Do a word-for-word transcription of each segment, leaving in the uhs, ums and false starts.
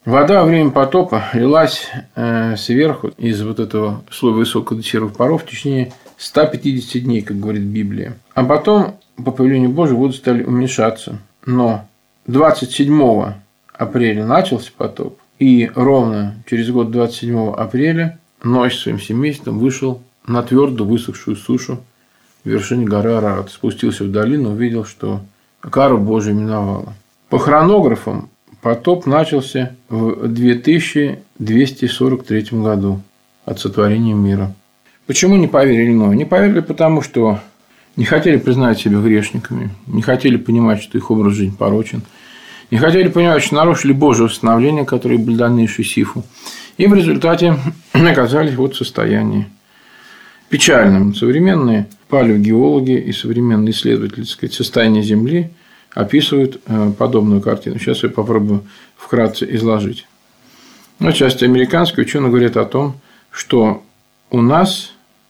Вода во время потопа лилась э, сверху из вот этого слоя высокодатированных паров в течение ста пятидесяти дней, как говорит Библия. А потом, по повелению Божьему, воды стали уменьшаться. Но двадцать седьмого апреля начался потоп, и ровно через год, двадцать седьмого апреля, Ной с своим семейством вышел на твердо высохшую сушу в вершине горы Арарат. Спустился в долину, увидел, что кара Божия миновала. По хронографам, потоп начался в две тысячи двести сорок третьем году от сотворения мира. Почему не поверили Ною? Не поверили, потому что не хотели признать себя грешниками, не хотели понимать, что их образ жизни порочен, не хотели понимать, что нарушили Божие установления, которые были даны Сифу, и в результате оказались вот в состоянии печальном. Современные палеогеологи и современные исследователи, так сказать, состояния Земли описывают подобную картину. Сейчас я попробую вкратце изложить. В части американские ученые говорят о том, что у нас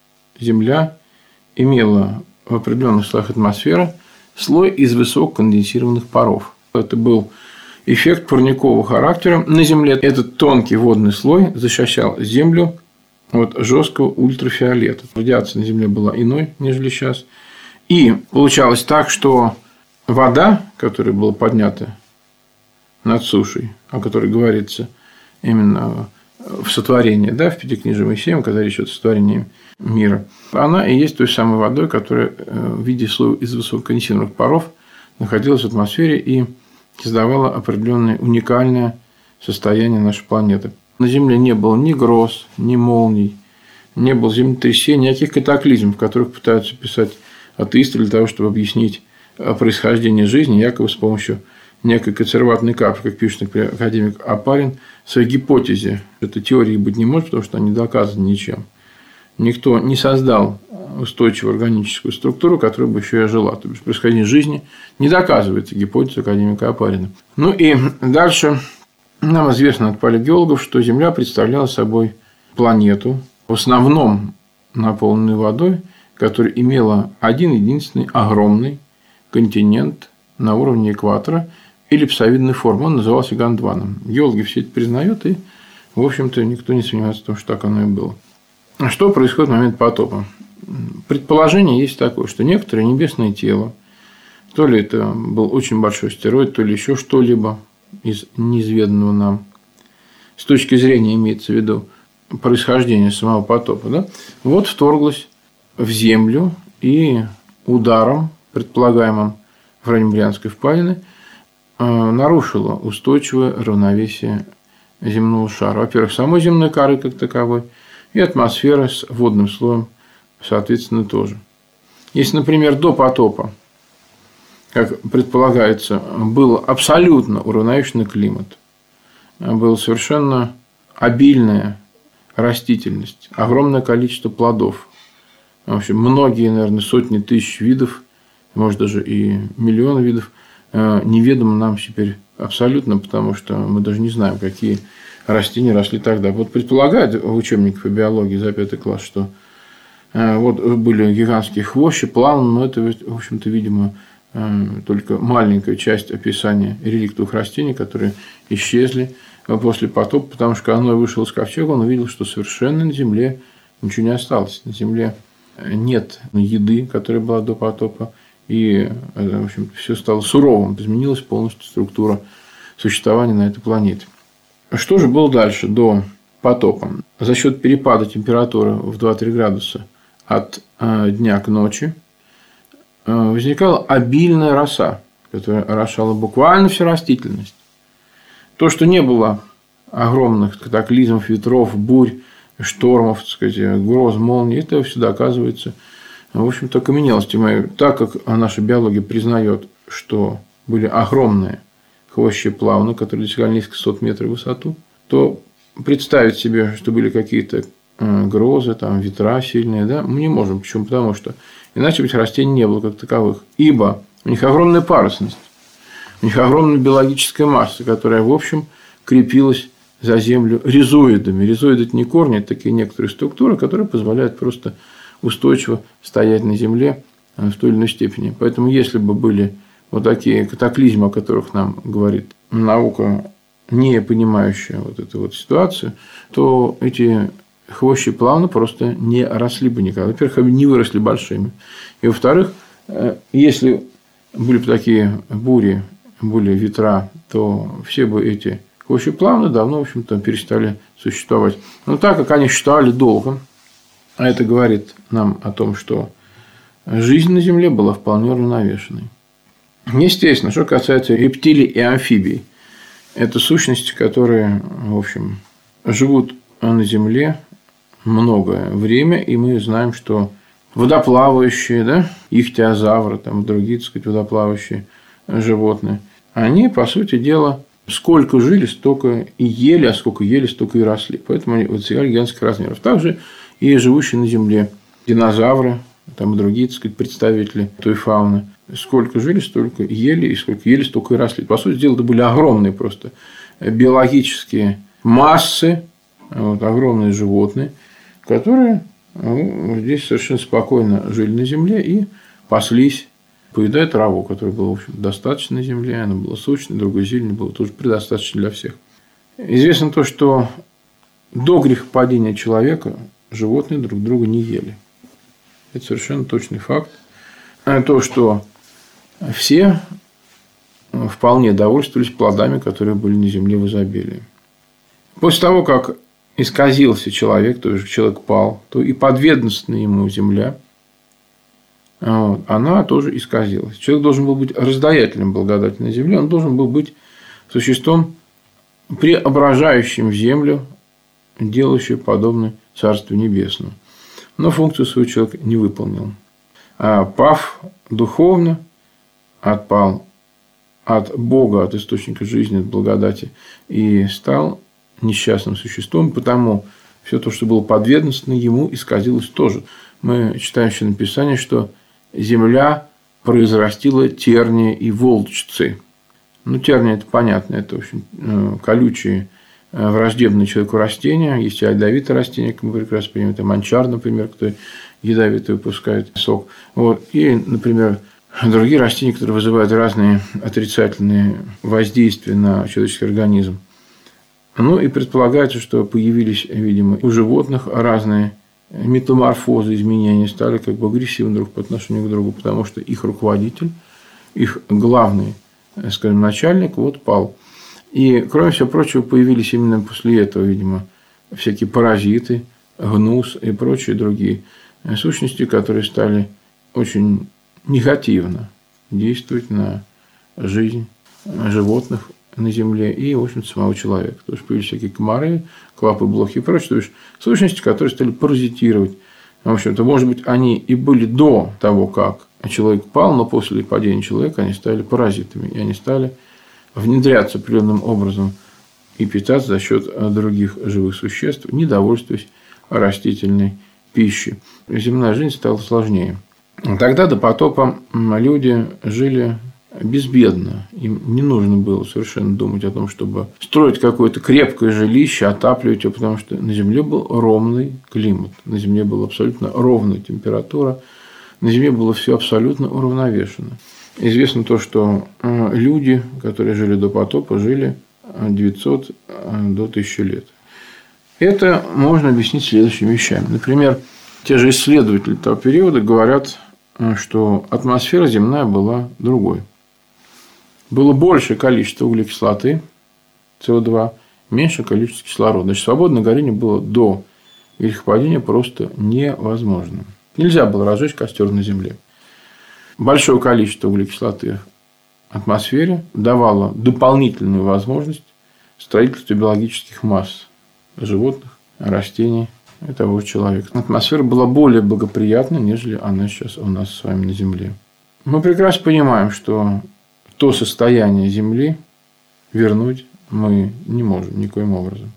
Земля имела в определенных слоях атмосферы слой из высококонденсированных паров. Это был эффект парникового характера. На Земле этот тонкий водный слой защищал Землю от жесткого ультрафиолета. Радиация на Земле была иной, нежели сейчас. И получалось так, что вода, которая была поднята над сушей, о которой говорится именно в сотворении, да, в Пятикнижии Моисея, когда речь идет о сотворении мира, она и есть той самой водой, которая в виде слоя из высококонденсированных паров находилась в атмосфере и создавала определенное уникальное состояние нашей планеты. На Земле не было ни гроз, ни молний, не было землетрясений, никаких катаклизмов, которых пытаются писать атеисты для того, чтобы объяснить происхождение жизни, якобы с помощью некой консерватной капли, как пишет, например, академик Апарин, в своей гипотезе. Этой теории быть не может, потому что она не доказана ничем. Никто не создал устойчивую органическую структуру, которая бы еще и ожила. То есть происхождение жизни не доказывается гипотезой академика Апарина. Ну и дальше нам известно от палеогеологов, что Земля представляла собой планету, в основном наполненную водой, которая имела один единственный огромный континент на уровне экватора эллипсовидной формы. Он назывался Гондваном. Геологи все это признают, и, в общем-то, никто не сомневается в том, что так оно и было. Что происходит в момент потопа? Предположение есть такое, что некоторое небесное тело, то ли это был очень большой астероид, то ли еще что-либо из неизведанного нам, с точки зрения имеется в виду происхождения самого потопа, да, вот вторглось в Землю и ударом, предполагаемым в районе Марианской впадины, нарушило устойчивое равновесие земного шара. Во-первых, самой земной коры как таковой, и атмосфера с водным слоем, соответственно, тоже. Если, например, до потопа, как предполагается, был абсолютно уравновешенный климат, была совершенно обильная растительность, огромное количество плодов, в общем, многие, наверное, сотни тысяч видов, может, даже и миллионы видов, неведомы нам теперь абсолютно, потому что мы даже не знаем, какие растения росли тогда. Вот предполагают в учебниках по биологии за пятый класс, что вот были гигантские хвощи, плавны, но это, в общем-то, видимо, только маленькая часть описания реликтовых растений, которые исчезли после потопа, потому что когда Ной вышел из ковчега, он увидел, что совершенно на Земле ничего не осталось. На Земле нет еды, которая была до потопа, и, в общем, все стало суровым, изменилась полностью структура существования на этой планете. Что же было дальше, до потопа? За счет перепада температуры в два-три градуса от дня к ночи возникала обильная роса, которая орошала буквально всю растительность. То, что не было огромных катаклизмов, ветров, бурь, штормов, так сказать, гроз, молний, это всегда оказывается, в общем-то, окаменелости моей. Так как наша биология признает, что были огромные хвощи плавны, которые достигали несколько сот метров в высоту, то представить себе, что были какие-то грозы, там, ветра сильные, да, мы не можем. Почему? Потому что иначе бы этих растений не было как таковых. Ибо у них огромная парусность, у них огромная биологическая масса, которая, в общем, крепилась за землю ризоидами. Ризоиды – это не корни, это такие некоторые структуры, которые позволяют просто устойчиво стоять на земле в той или иной степени. Поэтому, если бы были вот такие катаклизмы, о которых нам говорит наука не понимающая вот эту вот ситуацию, то эти хвощи плавно просто не росли бы никогда. Во-первых, они не выросли большими. И, во-вторых, если были бы такие бури, были ветра, то все бы эти хвощи плавно давно, в общем-то, перестали существовать. Но так как они считали долгом, а это говорит нам о том, что жизнь на Земле была вполне уравновешенной. Естественно, что касается рептилий и амфибий, это сущности, которые, в общем, живут на Земле многое время, и мы знаем, что водоплавающие, да, ихтиозавры, там, другие, так сказать, водоплавающие животные, они, по сути дела, сколько жили, столько и ели, а сколько ели, столько и росли. Поэтому они достигали гигантских размеров. Также и живущие на Земле динозавры, там и другие, так сказать, представители той фауны, сколько жили, столько ели, и сколько ели, столько и росли. По сути дела, это были огромные просто биологические массы, вот, огромные животные, которые, ну, здесь совершенно спокойно жили на Земле и паслись, поедая траву, которая была, в общем, достаточно на Земле, она была сочной, другой зелени было тоже предостаточно для всех. Известно то, что до грехопадения человека животные друг друга не ели. Это совершенно точный факт. А то, что все вполне довольствовались плодами, которые были на Земле в изобилии. После того, как исказился человек, то есть человек пал, то и подведомственная ему земля, она тоже исказилась. Человек должен был быть раздаятелем благодати на земле, он должен был быть существом, преображающим землю, делающим подобное Царству Небесному. Но функцию свою человек не выполнил. А пав духовно, отпал от Бога, от источника жизни, от благодати, и стал несчастным существом, потому все то, что было подведомственно ему, исказилось тоже. Мы читаем еще написание, что земля произрастила тернии и волчцы. Ну, тернии – это понятно, это, в общем, колючие, враждебные человеку растения. Есть и ядовитые растения, как мы прекрасно понимаем, это манчар, например, который ядовитый выпускает сок. Вот. И, например, другие растения, которые вызывают разные отрицательные воздействия на человеческий организм. Ну, и предполагается, что появились, видимо, у животных разные метаморфозы, изменения, стали как бы агрессивны друг по отношению к другу, потому что их руководитель, их главный, скажем, начальник, вот пал. И, кроме всего прочего, появились именно после этого, видимо, всякие паразиты, гнус и прочие другие сущности, которые стали очень негативно действовать на жизнь животных на Земле и, в общем, самого человека. Потому что появились всякие комары, клопы, блохи и прочее. То есть сущности, которые стали паразитировать. В общем-то, может быть, они и были до того, как человек пал, но после падения человека они стали паразитами. И они стали внедряться определенным образом и питаться за счет других живых существ, не довольствуясь растительной пищей. Земная жизнь стала сложнее. Тогда до потопа люди жили безбедно. Им не нужно было совершенно думать о том, чтобы строить какое-то крепкое жилище, отапливать его, потому что на Земле был ровный климат, на Земле была абсолютно ровная температура, на Земле было все абсолютно уравновешено. Известно то, что люди, которые жили до потопа, жили девятьсот до тысячи лет. Это можно объяснить следующими вещами. Например, те же исследователи того периода говорят, что атмосфера земная была другой. Было большее количество углекислоты, С О два, меньшее количество кислорода. Значит, свободное горение было до грехопадения просто невозможно. Нельзя было разжечь костер на Земле. Большое количество углекислоты в атмосфере давало дополнительную возможность строительства биологических масс животных, растений и того же человека. Атмосфера была более благоприятна, нежели она сейчас у нас с вами на Земле. Мы прекрасно понимаем, что то состояние Земли вернуть мы не можем никоим образом.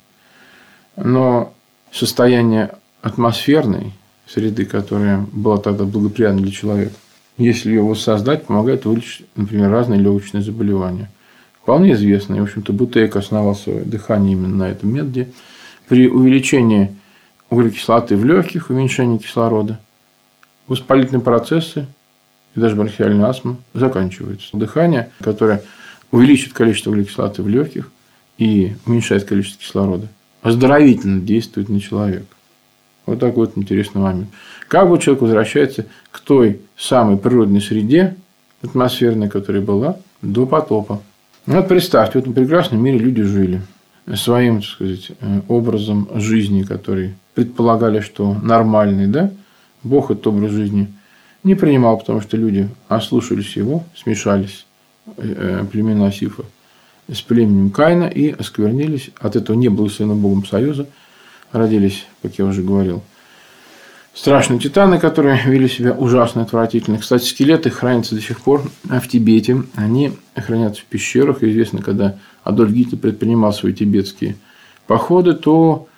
Но состояние атмосферной среды, которая была тогда благоприятна для человека, если ее воссоздать, помогает вылечить, например, разные легочные заболевания. Вполне известно, и, в общем-то, Бутейко основал свое дыхание именно на этом методе. При увеличении углекислоты в легких, уменьшении кислорода, воспалительные процессы и даже бронхиальная астма заканчиваются. Дыхание, которое увеличит количество углекислоты в легких и уменьшает количество кислорода, оздоровительно действует на человека. Вот такой вот интересный момент. Как бы человек возвращается к той самой природной среде атмосферной, которая была до потопа. Вот представьте, в этом прекрасном мире люди жили своим, так сказать, образом жизни, который предполагали, что нормальный, да? Бог этот образ жизни не принимал, потому что люди ослушались его, смешались племена Сифа с племенем Каина и осквернились. От этого не было сына Богом союза. Родились, как я уже говорил, страшные титаны, которые вели себя ужасно отвратительно. Кстати, скелеты хранятся до сих пор в Тибете. Они хранятся в пещерах. И известно, когда Адольф Гитлер предпринимал свои тибетские походы, то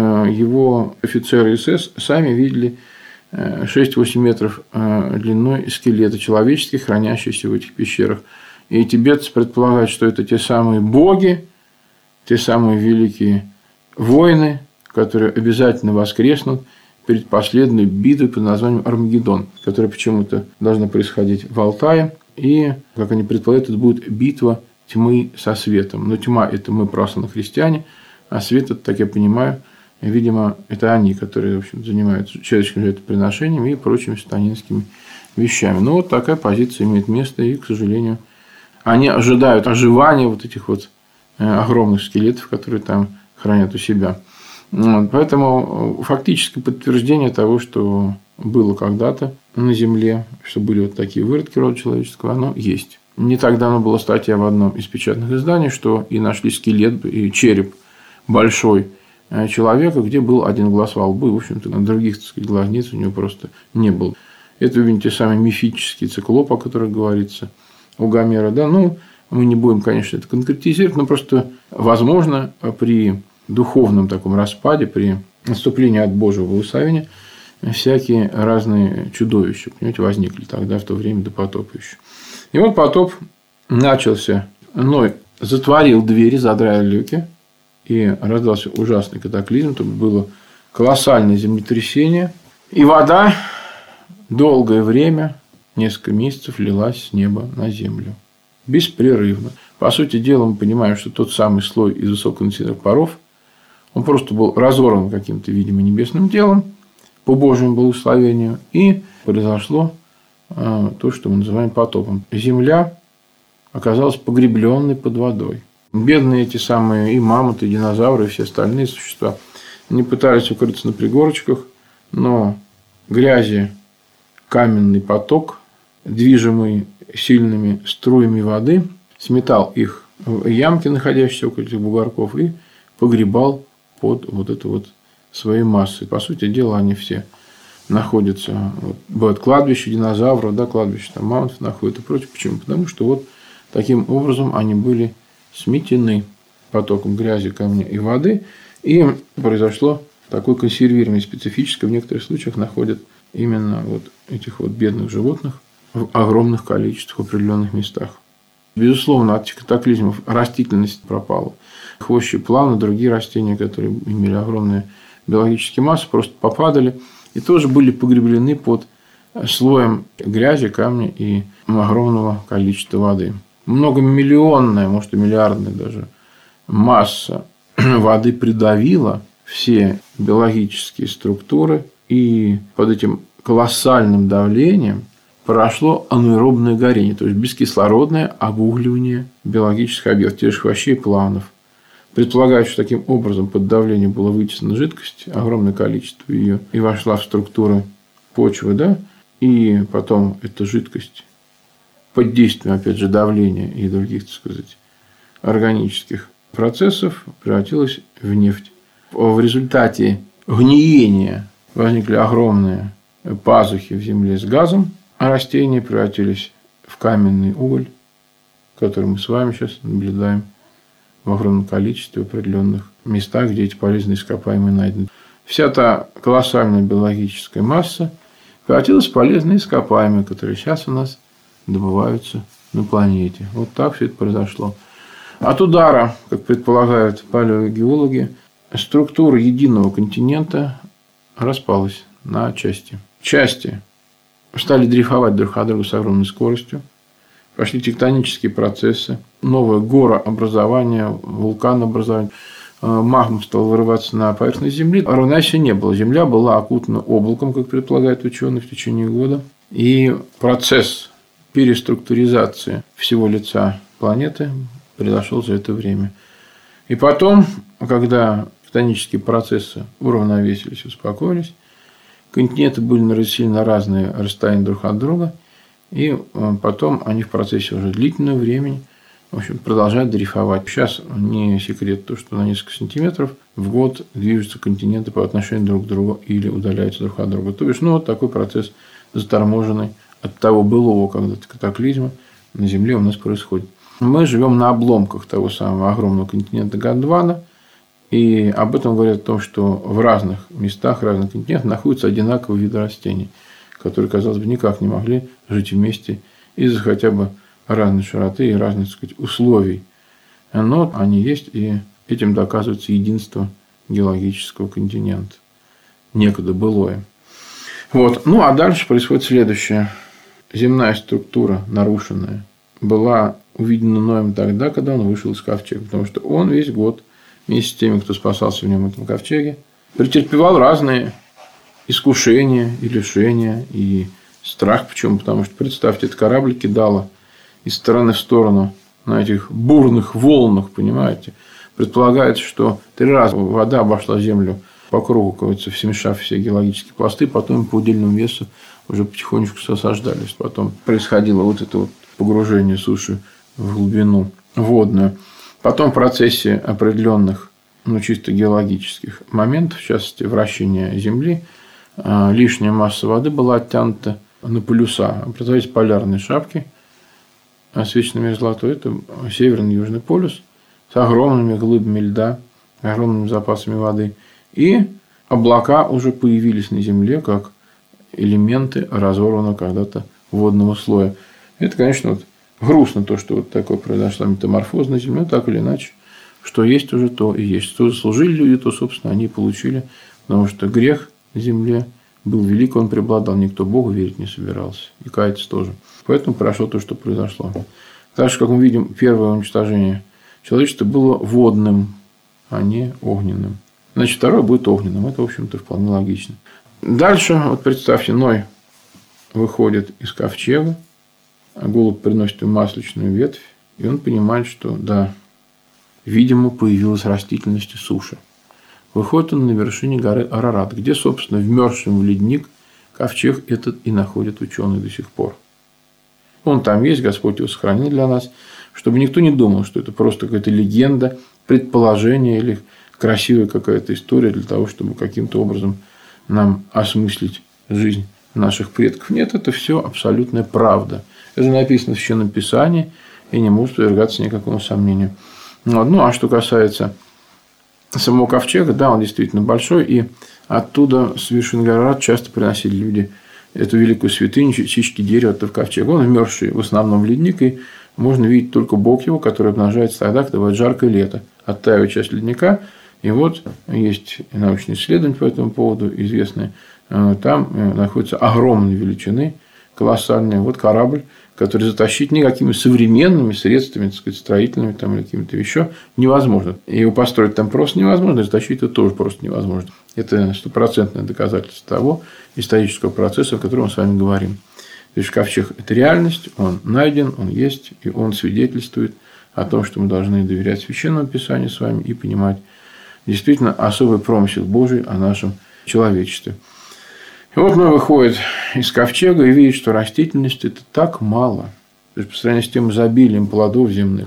его офицеры СС сами видели шесть-восемь метров длиной скелеты человеческие, хранящиеся в этих пещерах. И тибетцы предполагают, что это те самые боги, те самые великие воины, которые обязательно воскреснут перед последней битвой под названием Армагеддон, которая почему-то должна происходить в Алтае. И, как они предполагают, это будет битва тьмы со светом. Но тьма – это мы, православные христиане, а свет – это, так я понимаю, видимо, это они, которые, в общем, занимаются человеческим жертвоприношением и прочими сатанинскими вещами. Но вот такая позиция имеет место, и, к сожалению, они ожидают оживания вот этих вот огромных скелетов, которые там хранят у себя. Вот, поэтому фактическое подтверждение того, что было когда-то на Земле, что были вот такие выродки рода человеческого, оно есть. Не так давно была статья в одном из печатных изданий, что и нашли скелет и череп большой человека, где был один глаз во лбу, и, в общем-то, на других, так сказать, глазниц у него просто не было. Это, видите, самый мифический циклоп, о котором говорится у Гомера. Да? Ну, мы не будем, конечно, это конкретизировать, но просто, возможно, при духовном таком распаде, при отступлении от Божьего благословения, всякие разные чудовища, понимаете, возникли тогда, в то время до потопа еще. И вот потоп начался. Ной затворил двери, задрал люки, и раздался ужасный катаклизм. Тут было колоссальное землетрясение. И вода долгое время, несколько месяцев, лилась с неба на землю. Беспрерывно. По сути дела, мы понимаем, что тот самый слой из высококонденсированных паров, он просто был разорван каким-то, видимо, небесным телом по Божьему благословению. И произошло то, что мы называем потопом. Земля оказалась погребленной под водой. Бедные эти самые и мамонты, и динозавры, и все остальные существа, они пытались укрыться на пригорочках, но грязи каменный поток, движимый сильными струями воды, сметал их в ямки, находящиеся около этих бугорков, и погребал под вот эту вот своей массой. По сути дела, они все находятся, вот, бывает кладбище динозавров, да, кладбище там мамонтов находят и прочее. Почему? Потому что вот таким образом они были сметены потоком грязи, камня и воды, и произошло такое консервирование специфическое. В некоторых случаях находят именно вот этих вот бедных животных в огромных количествах в определенных местах. Безусловно, от этих катаклизмов растительность пропала. Хвощи плавны, другие растения, которые имели огромные биологические массы, просто попадали и тоже были погреблены под слоем грязи, камня и огромного количества воды. Многомиллионная, может и миллиардная даже масса воды придавила все биологические структуры, и под этим колоссальным давлением прошло анаэробное горение, то есть бескислородное обугливание биологических объектов, тех же хвощей плавнов. Предполагаю, что таким образом под давлением была вытеснена жидкость, огромное количество ее, и вошла в структуры почвы, да, и потом эта жидкость под действием, опять же, давления и других, так сказать, органических процессов превратилась в нефть. В результате гниения возникли огромные пазухи в земле с газом, а растения превратились в каменный уголь, который мы с вами сейчас наблюдаем в огромном количестве в определенных местах, где эти полезные ископаемые найдены. Вся та колоссальная биологическая масса превратилась в полезные ископаемые, которые сейчас у нас добываются на планете. Вот так все это произошло. От удара, как предполагают палеогеологи, структура единого континента распалась на части. Части стали дрейфовать друг от друга с огромной скоростью, пошли тектонические процессы, новое горообразование, вулканообразование. Магма стала вырываться на поверхность Земли, а равновесия не было. Земля была окутана облаком, как предполагают ученые, в течение года. И процесс переструктуризации всего лица планеты произошел за это время. И потом, когда тектонические процессы уравновесились, успокоились, континенты были разделены на разные расстояния друг от друга, и потом они в процессе уже длительного времени в общем, продолжают дрейфовать. Сейчас не секрет то, что на несколько сантиметров в год движутся континенты по отношению друг к другу или удаляются друг от друга. То есть, ну, вот такой процесс заторможенный от того былого когда-то катаклизма на Земле у нас происходит. Мы живем на обломках того самого огромного континента Гондвана, и об этом говорят о том, что в разных местах, разных континентах находятся одинаковые виды растений, которые, казалось бы, никак не могли жить вместе из-за хотя бы разной широты и разных, так сказать, условий. Но они есть, и этим доказывается единство геологического континента. Некогда былое. Вот. Ну, а дальше происходит следующее. Земная структура, нарушенная, была увидена Ноем тогда, когда он вышел из ковчега. Потому что он весь год вместе с теми, кто спасался в нем в этом ковчеге, претерпевал разные искушения и лишения, и страх. Почему? Потому что, представьте, этот корабль кидало из стороны в сторону на этих бурных волнах, понимаете. Предполагается, что три раза вода обошла Землю по кругу, кажется, смешав все геологические пласты, потом по удельному весу уже потихонечку осаждались. Потом происходило вот это вот погружение суши в глубину водную. Потом в процессе определенных, ну, чисто геологических моментов, в частности, вращения Земли, лишняя масса воды была оттянута на полюса. Образовались полярные шапки, освещенные мерзлотой. Это Северный и Южный полюс с огромными глыбами льда, огромными запасами воды. И облака уже появились на Земле как элементы разорванного когда-то водного слоя. Это, конечно, вот грустно, то, что вот такое произошла метаморфоза на Земле, так или иначе, что есть уже то и есть. Что заслужили люди, то, собственно, они и получили, потому что грех на Земле был велик, он преобладал, никто Богу верить не собирался, и каяться тоже. Поэтому прошло то, что произошло. Так что, как мы видим, первое уничтожение человечества было водным, а не огненным. Значит, второе будет огненным. Это, в общем-то, вполне логично. Дальше, вот представьте, Ной выходит из ковчега, а голубь приносит ему масличную ветвь, и он понимает, что, да, видимо, появилась растительность и суша. Выходит он на вершине горы Арарат, где, собственно, вмерзшим в ледник ковчег этот и находят ученые до сих пор. Он там есть, Господь его сохранил для нас, чтобы никто не думал, что это просто какая-то легенда, предположение или красивая какая-то история для того, чтобы каким-то образом нам осмыслить жизнь наших предков. Нет, это все абсолютная правда. Это написано в Священном Писании и не может подвергаться никакому сомнению. Ну, а что касается самого ковчега, да, он действительно большой, и оттуда с вершины горы Арарат часто приносили люди эту великую святыню, частички дерева в ковчег. Он вмерзший в основном в ледник, и можно видеть только бок его, который обнажается тогда, когда бывает жаркое лето. Оттаивает часть ледника, и вот есть научные исследования по этому поводу, известные. Там находятся огромные величины, колоссальные. Вот корабль, который затащить никакими современными средствами, так сказать, строительными там, или какими-то еще невозможно. И его построить там просто невозможно, и затащить это тоже просто невозможно. Это стопроцентное доказательство того исторического процесса, о котором мы с вами говорим. То есть ковчег – это реальность, он найден, он есть, и он свидетельствует о том, что мы должны доверять Священному Писанию с вами и понимать действительно особый промысел Божий о нашем человечестве. И вот он выходит из ковчега и видит, что растительности – это так мало. То есть, по сравнению с тем изобилием плодов земных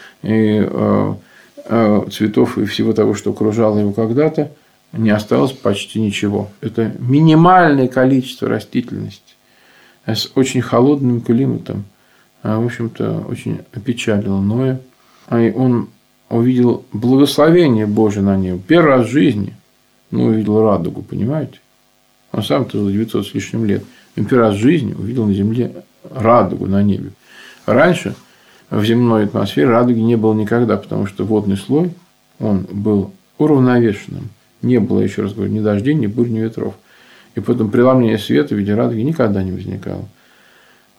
и э, э, цветов и всего того, что окружало его когда-то, не осталось почти ничего. Это минимальное количество растительности с очень холодным климатом, в общем-то, очень опечалило Ноя. И он увидел благословение Божие на небо. Первый раз в жизни Ной увидел радугу, понимаете? Он сам-то за девятьсот с лишним лет. И первый раз в жизни увидел на земле радугу на небе. Раньше в земной атмосфере радуги не было никогда, потому что водный слой, он был уравновешенным. Не было, еще раз говорю, ни дождей, ни бурь, ни ветров. И поэтому преломление света в виде радуги никогда не возникало.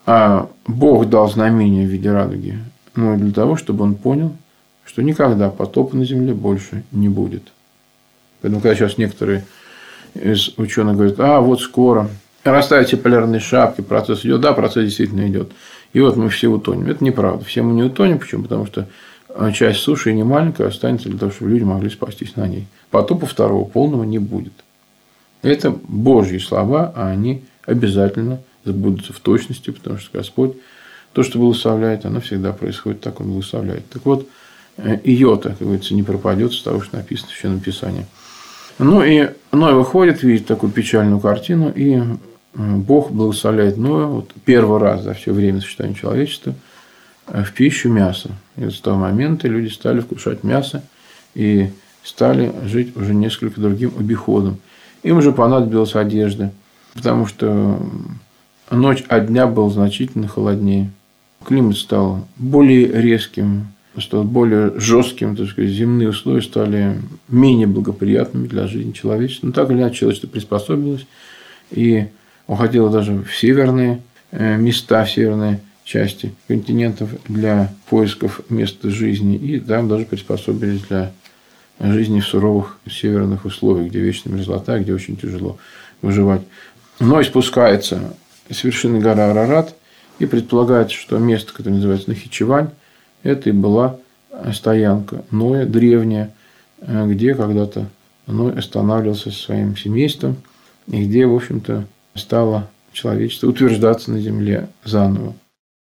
А Бог дал знамение в виде радуги, ну, для того, чтобы он понял, что никогда потопа на земле больше не будет. Поэтому, когда сейчас некоторые из ученых говорят, а вот скоро расставите полярные шапки, процесс идет, да, процесс действительно идет. И вот мы все утонем. Это неправда. Все мы не утонем. Почему? Потому что часть суши не маленькая останется для того, чтобы люди могли спастись на ней. Потопа второго полного не будет. Это Божьи слова, а они обязательно сбудутся в точности, потому что Господь то, что благословляет, оно всегда происходит так, Он благословляет. Так вот, иота, как говорится, не пропадет с того, что написано в Священном Писании. Ну и Ной выходит, видит такую печальную картину, и Бог благословляет Ноя вот первый раз за все время существования человечества в пищу мясо. И с того момента люди стали вкушать мясо и стали жить уже несколько другим обиходом. Им уже понадобилась одежда, потому что ночь от дня был значительно холоднее. Климат стал более резким, стал более жестким, так сказать, земные условия стали менее благоприятными для жизни человечества. Но так или иначе человечество приспособилось и уходило даже в северные места, в северные части континентов для поисков места жизни. И там даже приспособились для жизни в суровых северных условиях, где вечная мерзлота, где очень тяжело выживать. Ной спускается с вершины горы Арарат, и предполагается, что место, которое называется Нахичевань, это и была стоянка Ноя, древняя, где когда-то Ной останавливался со своим семейством, и где, в общем-то, стало человечество утверждаться на земле заново.